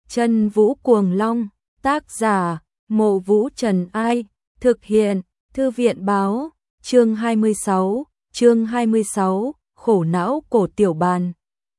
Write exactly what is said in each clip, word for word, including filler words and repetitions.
Chân Vũ Cuồng Long, tác giả, Mộ Vũ Trần Ai, thực hiện, Thư viện báo, chương hai mươi sáu, chương hai mươi sáu, khổ não cổ tiểu bàn.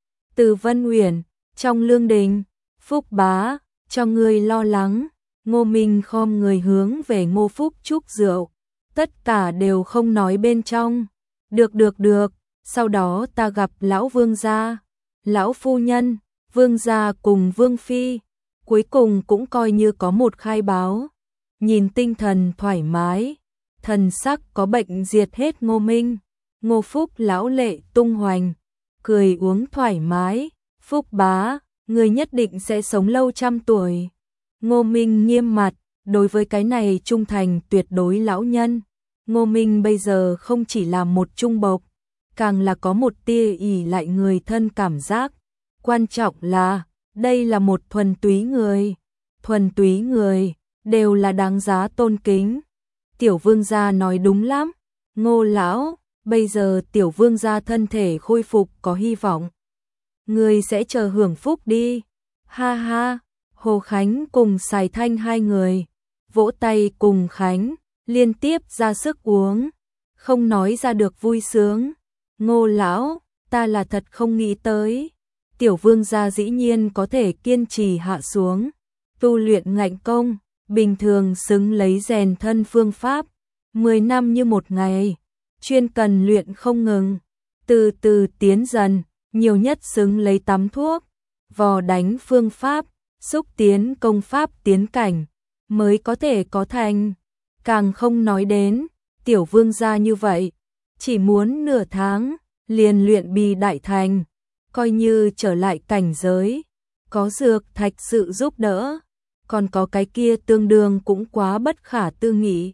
Từ Vân Uyển, trong lương đình, Phúc bá, cho người lo lắng, Ngô Minh khom người hướng về Ngô Phúc chúc rượu, tất cả đều không nói bên trong, được được được, sau đó ta gặp lão vương gia, lão phu nhân, vương gia cùng vương phi, cuối cùng cũng coi như có một khai báo, nhìn tinh thần thoải mái, thần sắc có bệnh diệt hết Ngô Minh, Ngô Phúc lão lệ tung hoành, cười uống thoải mái, Phúc bá, người nhất định sẽ sống lâu trăm tuổi. Ngô Minh nghiêm mặt, đối với cái này trung thành tuyệt đối lão nhân, Ngô Minh bây giờ không chỉ là một trung bộc, càng là có một tia ỷ lại người thân cảm giác, quan trọng là, đây là một thuần túy người, thuần túy người, đều là đáng giá tôn kính. Tiểu vương gia nói đúng lắm, Ngô lão, bây giờ tiểu vương gia thân thể khôi phục có hy vọng. Người sẽ chờ hưởng phúc đi, ha ha, Hồ Khánh cùng Sài Thanh hai người, vỗ tay cùng Khánh, liên tiếp ra sức uống, không nói ra được vui sướng. Ngô lão, ta là thật không nghĩ tới, tiểu vương gia dĩ nhiên có thể kiên trì hạ xuống, tu luyện ngạnh công, bình thường xứng lấy rèn thân phương pháp, mười năm như một ngày, chuyên cần luyện không ngừng, từ từ tiến dần, nhiều nhất xứng lấy tắm thuốc, vò đánh phương pháp, xúc tiến công pháp tiến cảnh, mới có thể có thành, càng không nói đến, tiểu vương gia như vậy, chỉ muốn nửa tháng, liền luyện bì đại thành, coi như trở lại cảnh giới, có dược thạch sự giúp đỡ, còn có cái kia tương đương cũng quá bất khả tư nghị.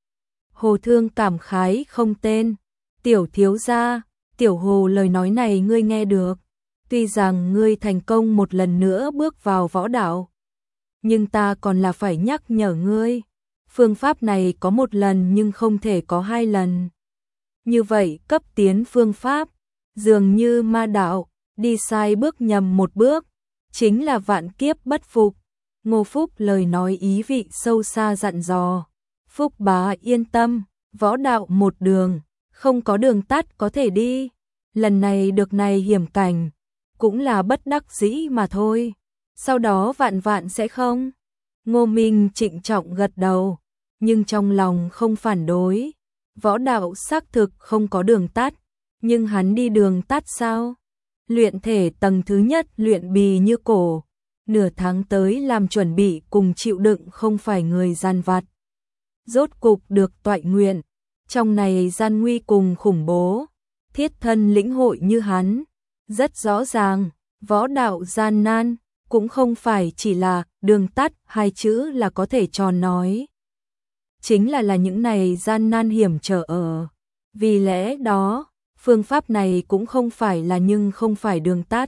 Hồ Thương cảm khái không tên, tiểu thiếu gia, tiểu Hồ lời nói này ngươi nghe được, tuy rằng ngươi thành công một lần nữa bước vào võ đạo, nhưng ta còn là phải nhắc nhở ngươi, phương pháp này có một lần nhưng không thể có hai lần. Như vậy cấp tiến phương pháp, dường như ma đạo, đi sai bước nhầm một bước, chính là vạn kiếp bất phục. Ngô Phúc lời nói ý vị sâu xa dặn dò, Phúc bá yên tâm, võ đạo một đường, không có đường tắt có thể đi, lần này được này hiểm cảnh, cũng là bất đắc dĩ mà thôi, sau đó vạn vạn sẽ không. Ngô Minh trịnh trọng gật đầu, nhưng trong lòng không phản đối, võ đạo xác thực không có đường tắt, nhưng hắn đi đường tắt sao? Luyện thể tầng thứ nhất luyện bì như cổ, nửa tháng tới làm chuẩn bị cùng chịu đựng không phải người gian vặt. Rốt cục được toại nguyện, trong này gian nguy cùng khủng bố, thiết thân lĩnh hội như hắn, rất rõ ràng, võ đạo gian nan, cũng không phải chỉ là đường tắt hai chữ là có thể tròn nói. Chính là là những này gian nan hiểm trở ở, vì lẽ đó, phương pháp này cũng không phải là nhưng không phải đường tắt.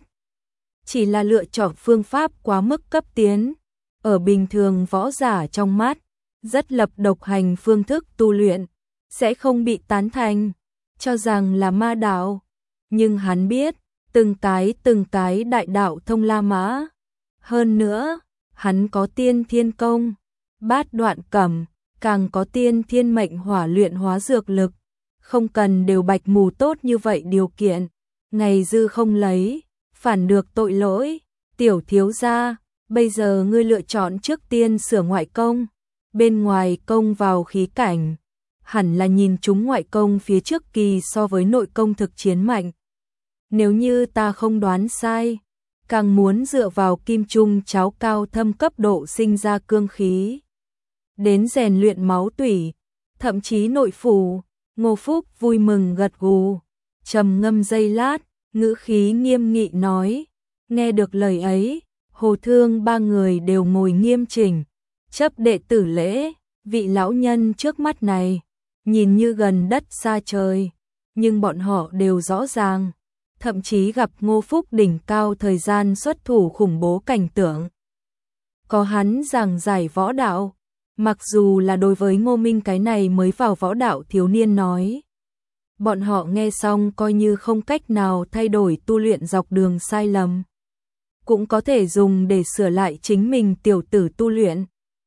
Chỉ là lựa chọn phương pháp quá mức cấp tiến, ở bình thường võ giả trong mắt, rất lập độc hành phương thức tu luyện, sẽ không bị tán thành, cho rằng là ma đạo. Nhưng hắn biết, từng cái từng cái đại đạo thông La Mã. Hơn nữa, hắn có tiên thiên công, bát đoạn cẩm, càng có tiên thiên mệnh hỏa luyện hóa dược lực, không cần đều bạch mù tốt như vậy điều kiện, ngày dư không lấy, phản được tội lỗi. Tiểu thiếu gia, bây giờ ngươi lựa chọn trước tiên sửa ngoại công, bên ngoài công vào khí cảnh, hẳn là nhìn chúng ngoại công phía trước kỳ so với nội công thực chiến mạnh. Nếu như ta không đoán sai, càng muốn dựa vào kim trung cháo cao thâm cấp độ sinh ra cương khí, đến rèn luyện máu tủy, thậm chí nội phủ. Ngô Phúc vui mừng gật gù, trầm ngâm giây lát, ngữ khí nghiêm nghị nói, nghe được lời ấy, Hồ Thương ba người đều ngồi nghiêm chỉnh, chấp đệ tử lễ, vị lão nhân trước mắt này, nhìn như gần đất xa trời, nhưng bọn họ đều rõ ràng, thậm chí gặp Ngô Phúc đỉnh cao thời gian xuất thủ khủng bố cảnh tượng. Có hắn giảng giải võ đạo, mặc dù là đối với Ngô Minh cái này mới vào võ đạo thiếu niên nói, bọn họ nghe xong coi như không cách nào thay đổi tu luyện dọc đường sai lầm. cũng có thể dùng để sửa lại chính mình tiểu tử tu luyện.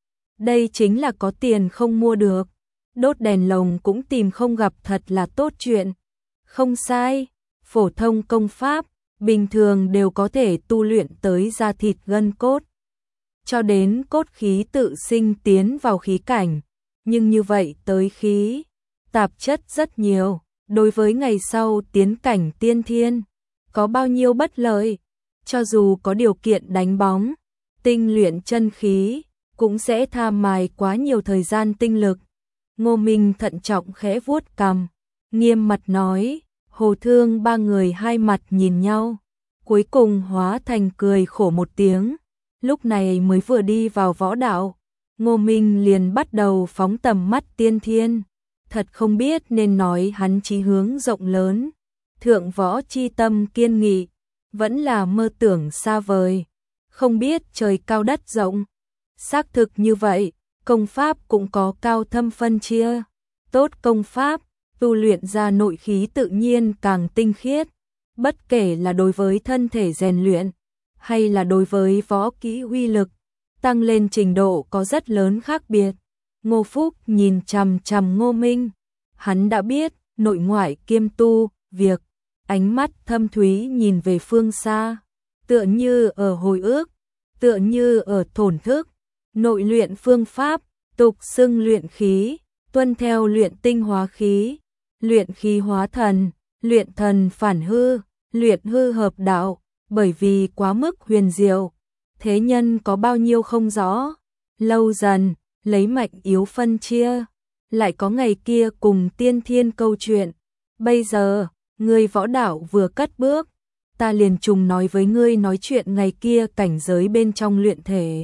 Đây chính là có tiền không mua được. Đốt đèn lồng cũng tìm không gặp thật là tốt chuyện. Không sai, phổ thông công pháp, bình thường đều có thể tu luyện tới da thịt gân cốt. Cho đến cốt khí tự sinh tiến vào khí cảnh. Nhưng như vậy tới khí, tạp chất rất nhiều. Đối với ngày sau tiến cảnh tiên thiên, có bao nhiêu bất lợi. Cho dù có điều kiện đánh bóng, tinh luyện chân khí, cũng sẽ tham mài quá nhiều thời gian tinh lực. Ngô Minh thận trọng khẽ vuốt cằm, nghiêm mặt nói, Hồ Thương ba người hai mặt nhìn nhau, cuối cùng hóa thành cười khổ một tiếng. Lúc này mới vừa đi vào võ đạo, Ngô Minh liền bắt đầu phóng tầm mắt tiên thiên. Thật không biết nên nói hắn chí hướng rộng lớn, thượng võ chi tâm kiên nghị, vẫn là mơ tưởng xa vời, không biết trời cao đất rộng. Xác thực như vậy, công pháp cũng có cao thâm phân chia. Tốt công pháp, tu luyện ra nội khí tự nhiên càng tinh khiết, bất kể là đối với thân thể rèn luyện, hay là đối với võ kỹ uy lực, tăng lên trình độ có rất lớn khác biệt. Ngô Phúc nhìn chằm chằm Ngô Minh, hắn đã biết, nội ngoại kiêm tu, việc, ánh mắt thâm thúy nhìn về phương xa, tựa như ở hồi ức, tựa như ở thổn thức. Nội luyện phương pháp, tục xưng luyện khí, tuân theo luyện tinh hóa khí, luyện khí hóa thần, luyện thần phản hư, luyện hư hợp đạo, bởi vì quá mức huyền diệu, thế nhân có bao nhiêu không rõ. Lâu dần, lấy mạnh yếu phân chia, lại có ngày kia cùng tiên thiên câu chuyện. Bây giờ, ngươi võ đạo vừa cất bước, ta liền trùng nói với ngươi nói chuyện ngày kia cảnh giới bên trong luyện thể.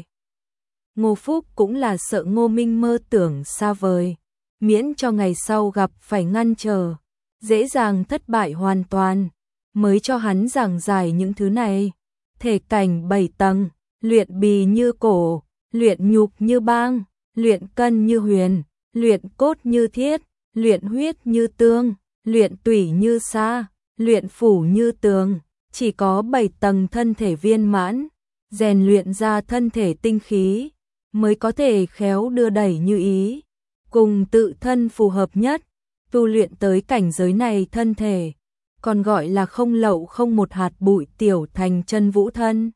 Ngô Phúc cũng là sợ Ngô Minh mơ tưởng xa vời, miễn cho ngày sau gặp phải ngăn trở, dễ dàng thất bại hoàn toàn, mới cho hắn giảng giải những thứ này. Thể cảnh bảy tầng, luyện bì như cổ, luyện nhục như băng, luyện cân như huyền, luyện cốt như thiết, luyện huyết như tương, luyện tủy như sa, luyện phủ như tường. Chỉ có bảy tầng thân thể viên mãn, rèn luyện ra thân thể tinh khí, mới có thể khéo đưa đẩy như ý, cùng tự thân phù hợp nhất. Tu luyện tới cảnh giới này thân thể, còn gọi là không lậu không một hạt bụi tiểu thành chân vũ thân.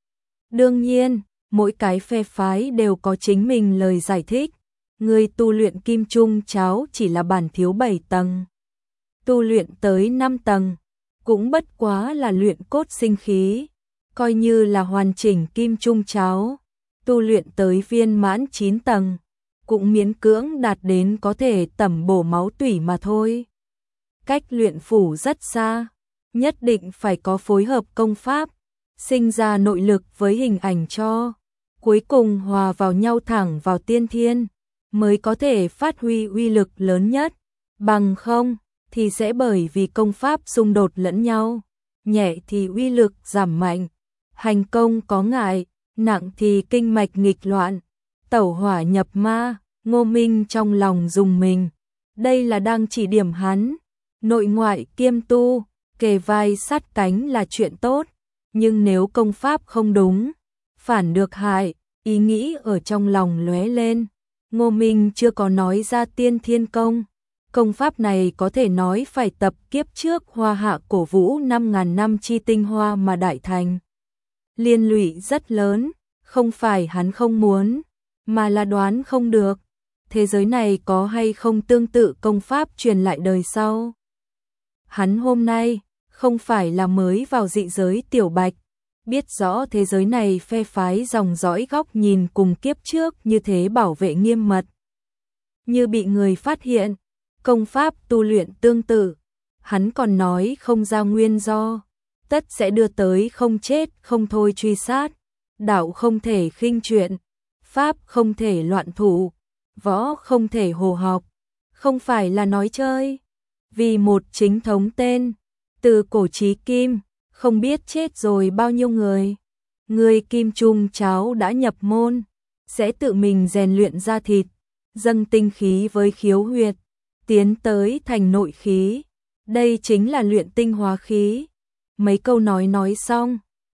Đương nhiên, mỗi cái phe phái đều có chính mình lời giải thích. Người tu luyện kim trung cháo chỉ là bản thiếu bảy tầng, tu luyện tới năm tầng, cũng bất quá là luyện cốt sinh khí, coi như là hoàn chỉnh kim trung cháo. Tu luyện tới viên mãn chín tầng, cũng miễn cưỡng đạt đến có thể tẩm bổ máu tủy mà thôi. Cách luyện phủ rất xa, nhất định phải có phối hợp công pháp, sinh ra nội lực với hình ảnh cho, cuối cùng hòa vào nhau thẳng vào tiên thiên, mới có thể phát huy uy lực lớn nhất. Bằng không, thì sẽ bởi vì công pháp xung đột lẫn nhau, nhẹ thì uy lực giảm mạnh, hành công có ngại, nặng thì kinh mạch nghịch loạn, tẩu hỏa nhập ma. Ngô Minh trong lòng rùng mình, đây là đang chỉ điểm hắn, nội ngoại kiêm tu, kề vai sát cánh là chuyện tốt, nhưng nếu công pháp không đúng, phản được hại. Ý nghĩ ở trong lòng lóe lên. Ngô Minh chưa có nói ra tiên thiên công, công pháp này có thể nói phải tập kiếp trước Hoa Hạ cổ vũ năm ngàn năm chi tinh hoa mà đại thành. Liên lụy rất lớn, không phải hắn không muốn, mà là đoán không được, thế giới này có hay không tương tự công pháp truyền lại đời sau. Hắn hôm nay, không phải là mới vào dị giới tiểu bạch, biết rõ thế giới này phe phái dòng dõi góc nhìn cùng kiếp trước như thế bảo vệ nghiêm mật. Như bị người phát hiện, công pháp tu luyện tương tự, hắn còn nói không ra nguyên do, tất sẽ đưa tới không chết không thôi truy sát. Đạo không thể khinh chuyện, pháp không thể loạn thủ, võ không thể hồ học, không phải là nói chơi. Vì một chính thống tên, từ cổ chí kim, không biết chết rồi bao nhiêu người. Người kim trung cháo đã nhập môn, sẽ tự mình rèn luyện ra thịt, dâng tinh khí với khiếu huyệt, tiến tới thành nội khí. Đây chính là luyện tinh hóa khí. Mấy câu nói nói xong,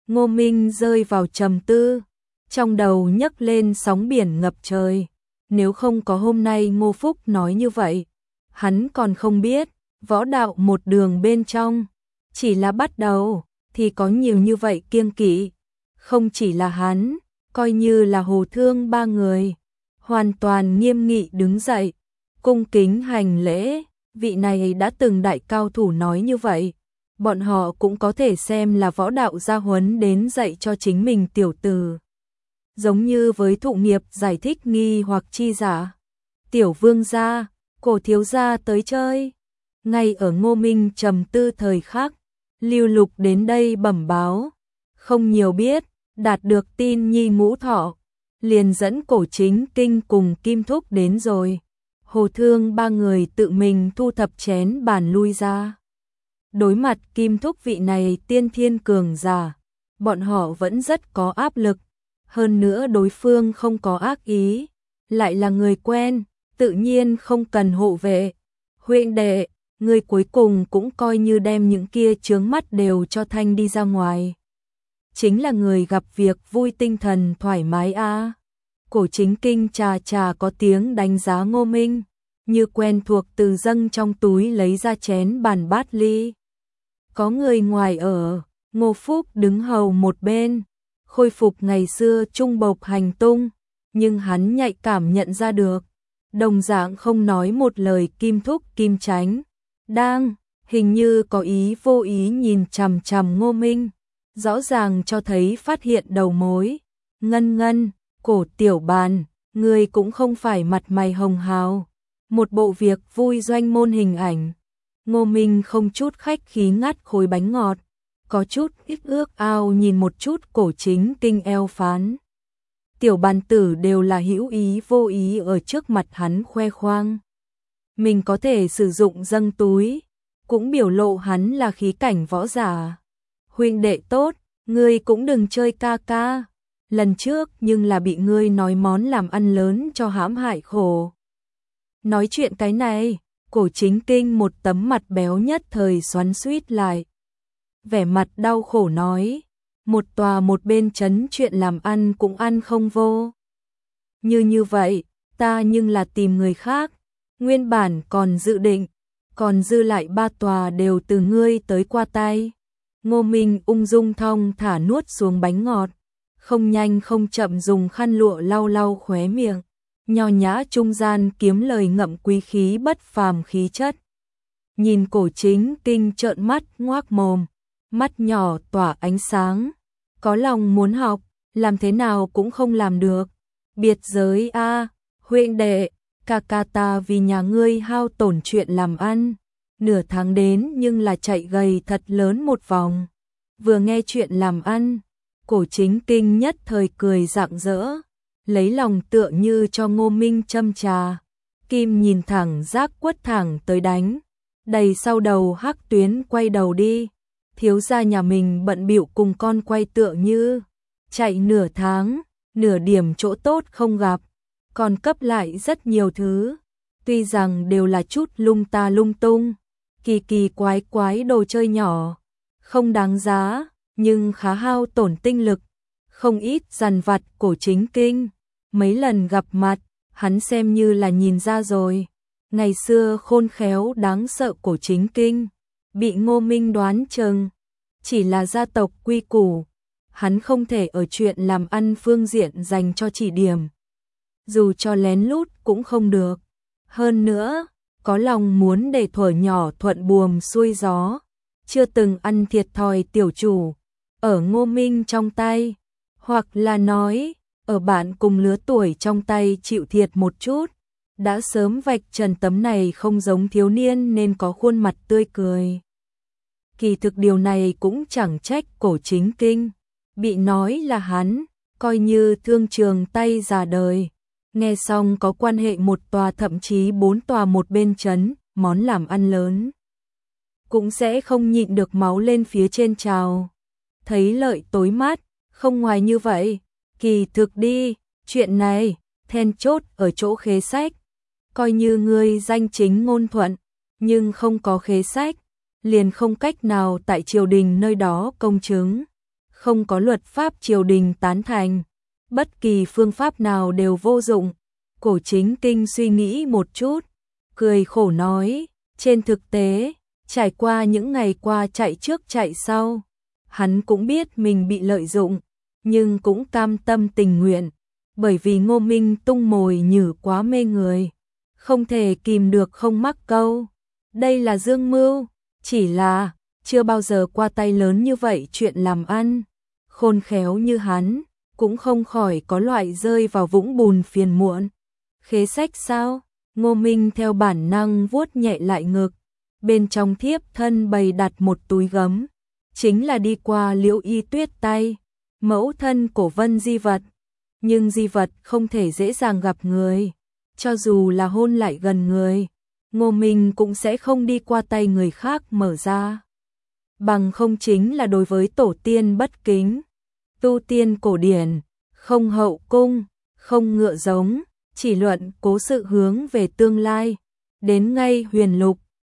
Ngô Minh rơi vào trầm tư, trong đầu nhấc lên sóng biển ngập trời. Nếu không có hôm nay Ngô Phúc nói như vậy, hắn còn không biết, võ đạo một đường bên trong, chỉ là bắt đầu, thì có nhiều như vậy kiêng kỵ. Không chỉ là hắn, coi như là Hồ Thương ba người, hoàn toàn nghiêm nghị đứng dậy, cung kính hành lễ, vị này đã từng đại cao thủ nói như vậy. Bọn họ cũng có thể xem là võ đạo gia huấn đến dạy cho chính mình tiểu tử. Giống như với thụ nghiệp giải thích nghi hoặc chi giả. Tiểu vương gia, cổ thiếu gia tới chơi. Ngay ở Ngô Minh trầm tư thời khắc, Lưu Lục đến đây bẩm báo. Không nhiều biết, đạt được tin nhi Ngũ Thọ, liền dẫn Cổ Chính Kinh cùng Kim Thúc đến rồi. Hồ Thương ba người tự mình thu thập chén bàn lui ra. Đối mặt Kim Thúc vị này tiên thiên cường giả, bọn họ vẫn rất có áp lực. Hơn nữa đối phương không có ác ý, lại là người quen, tự nhiên không cần hộ vệ. Huynh đệ, người cuối cùng cũng coi như đem những kia chướng mắt đều cho thanh đi ra ngoài. Chính là người gặp việc vui tinh thần thoải mái a. À. Cổ Chính Kinh trà trà có tiếng đánh giá Ngô Minh, như quen thuộc từ dâng trong túi lấy ra chén bàn bát ly. Có người ngoài ở, Ngô Phúc đứng hầu một bên, khôi phục ngày xưa trung bộc hành tung, nhưng hắn nhạy cảm nhận ra được, đồng dạng không nói một lời Kim Thúc Kim Chánh, đang, hình như có ý vô ý nhìn chằm chằm Ngô Minh, rõ ràng cho thấy phát hiện đầu mối. Ngân ngân, Cổ tiểu bàn, người cũng không phải mặt mày hồng hào, một bộ việc vui doanh môn hình ảnh. Ngô Minh không chút khách khí ngắt khối bánh ngọt, có chút ít ước ao nhìn một chút Cổ Chính Kinh eo phán. Tiểu bàn tử đều là hữu ý vô ý ở trước mặt hắn khoe khoang. Mình có thể sử dụng dâng túi, cũng biểu lộ hắn là khí cảnh võ giả. Huynh đệ tốt, ngươi cũng đừng chơi ca ca. Lần trước nhưng là bị ngươi nói món làm ăn lớn cho hãm hại khổ. Nói chuyện cái này, Cổ Chính Kinh một tấm mặt béo nhất thời xoắn xuýt lại. Vẻ mặt đau khổ nói, một tòa một bên chấn chuyện làm ăn cũng ăn không vô. Như như vậy, ta nhưng là tìm người khác, nguyên bản còn dự định, còn dư lại ba tòa đều từ ngươi tới qua tay. Ngô Minh ung dung thong thả nuốt xuống bánh ngọt, không nhanh không chậm dùng khăn lụa lau lau khóe miệng, nho nhã trung gian kiếm lời ngậm quý khí bất phàm khí chất. Nhìn Cổ Chính Kinh trợn mắt ngoác mồm, mắt nhỏ tỏa ánh sáng, có lòng muốn học, làm thế nào cũng không làm được. Biệt giới a, à, huynh đệ, ca ca ta vì nhà ngươi hao tổn chuyện làm ăn, nửa tháng đến nhưng là chạy gầy thật lớn một vòng. Vừa nghe chuyện làm ăn, Cổ Chính Kinh nhất thời cười rạng rỡ, lấy lòng tựa như cho Ngô Minh châm trà. Kim nhìn thẳng giác quất thẳng tới đánh, đầy sau đầu hắc tuyến quay đầu đi. Thiếu gia nhà mình bận bịu cùng con quay tựa như chạy nửa tháng, nửa điểm chỗ tốt không gặp, còn cấp lại rất nhiều thứ, tuy rằng đều là chút lung ta lung tung, kỳ kỳ quái quái đồ chơi nhỏ, không đáng giá, nhưng khá hao tổn tinh lực, không ít dằn vặt. Cổ Chính Kinh mấy lần gặp mặt, hắn xem như là nhìn ra rồi, ngày xưa khôn khéo đáng sợ Cổ Chính Kinh bị Ngô Minh đoán chừng, chỉ là gia tộc quy củ, hắn không thể ở chuyện làm ăn phương diện dành cho chỉ điểm, dù cho lén lút cũng không được. Hơn nữa, có lòng muốn để thuở nhỏ thuận buồm xuôi gió, chưa từng ăn thiệt thòi tiểu chủ, ở Ngô Minh trong tay, hoặc là nói, ở bạn cùng lứa tuổi trong tay chịu thiệt một chút, đã sớm vạch trần tấm này không giống thiếu niên nên có khuôn mặt tươi cười. Kỳ thực điều này cũng chẳng trách Cổ Chính Kinh, bị nói là hắn, coi như thương trường tay già đời, nghe xong có quan hệ một tòa thậm chí bốn tòa một bên chấn, món làm ăn lớn, cũng sẽ không nhịn được máu lên phía trên trào. Thấy lợi tối mát, không ngoài như vậy, kỳ thực đi, chuyện này, then chốt ở chỗ khế sách, coi như ngươi danh chính ngôn thuận, nhưng không có khế sách, liền không cách nào tại triều đình nơi đó công chứng, không có luật pháp triều đình tán thành, bất kỳ phương pháp nào đều vô dụng. Cổ Chính Kinh suy nghĩ một chút, cười khổ nói, trên thực tế, trải qua những ngày qua chạy trước chạy sau, hắn cũng biết mình bị lợi dụng, nhưng cũng cam tâm tình nguyện, bởi vì Ngô Minh tung mồi nhử quá mê người, không thể kìm được không mắc câu. Đây là dương mưu, chỉ là chưa bao giờ qua tay lớn như vậy chuyện làm ăn, khôn khéo như hắn, cũng không khỏi có loại rơi vào vũng bùn phiền muộn. Khế sách sao? Ngô Minh theo bản năng vuốt nhẹ lại ngực, bên trong thiếp thân bày đặt một túi gấm, chính là đi qua Liễu Y Tuyết tay, mẫu thân cổ Vân di vật, nhưng di vật không thể dễ dàng gặp người, cho dù là hôn lại gần người, Ngô Minh cũng sẽ không đi qua tay người khác mở ra. Bằng không chính là đối với tổ tiên bất kính. Tu tiên cổ điển, không hậu cung, không ngựa giống, chỉ luận cố sự hướng về tương lai. Đến ngay huyền lục,